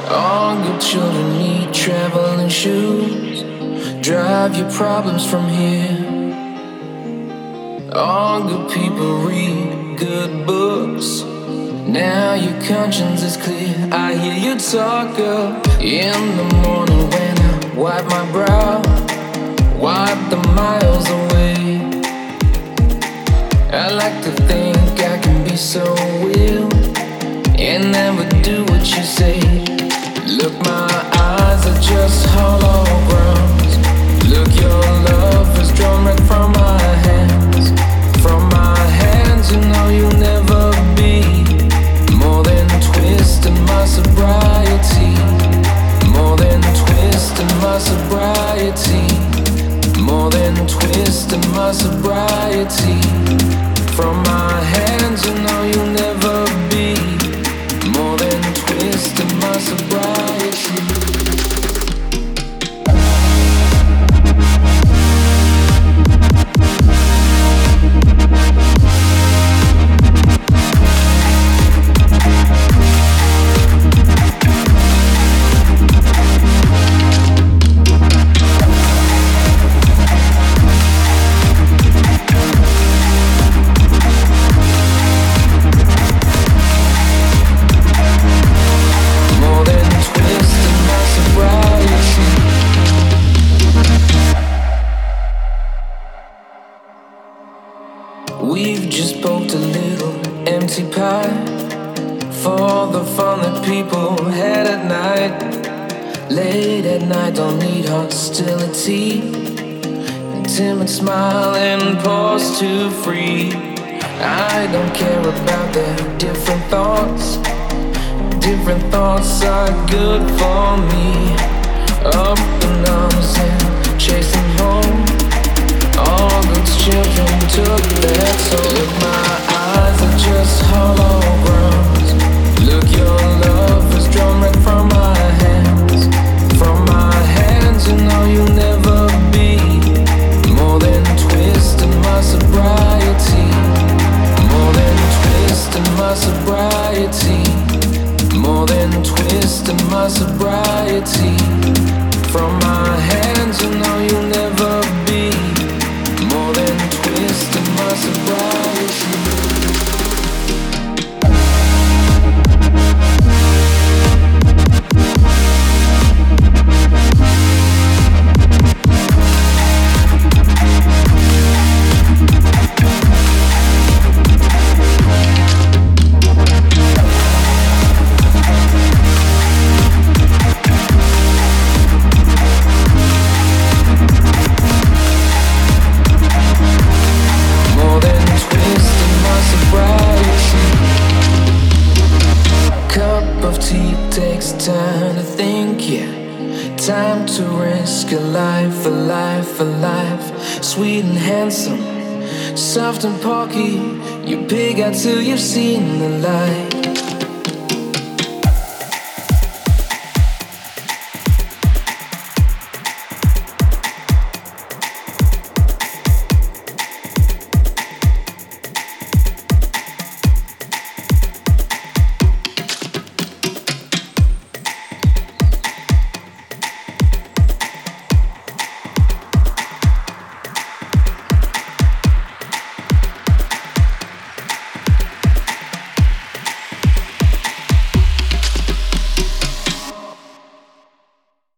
All good children need traveling shoes. Drive your problems from here. All good people read good books. Now your conscience is clear. I hear you talk up in the morning when I wipe my brow, wipe the miles away. I like to think I can be so real and never do what you say. Look, my eyes are just holograms. Look, your love is drawn right from my hands. From my hands, you know you'll never be more than twisting my sobriety. More than twisting my sobriety. More than twisting my sobriety. From my hands, you know you'll never be more than twisting my sobriety. We've just poked a little empty pie for the fun that people had at night. Late at night, don't need hostility. A timid smile and pause to free. I don't care about their different thoughts. Different thoughts are good for me. Up in arms and chasing home. All those children took their toll. Look, my eyes are just holograms. Look, your love is drawn right from my hands. From my hands, you know you'll never be more than twisting my sobriety. More than twisting my sobriety. More than twisting my sobriety. From my hands, you know you'll never be more than twisting my sobriety. Takes time to think, yeah. Time to risk a life, a life, a life. Sweet and handsome, soft and porky. You pig out till you've seen the light.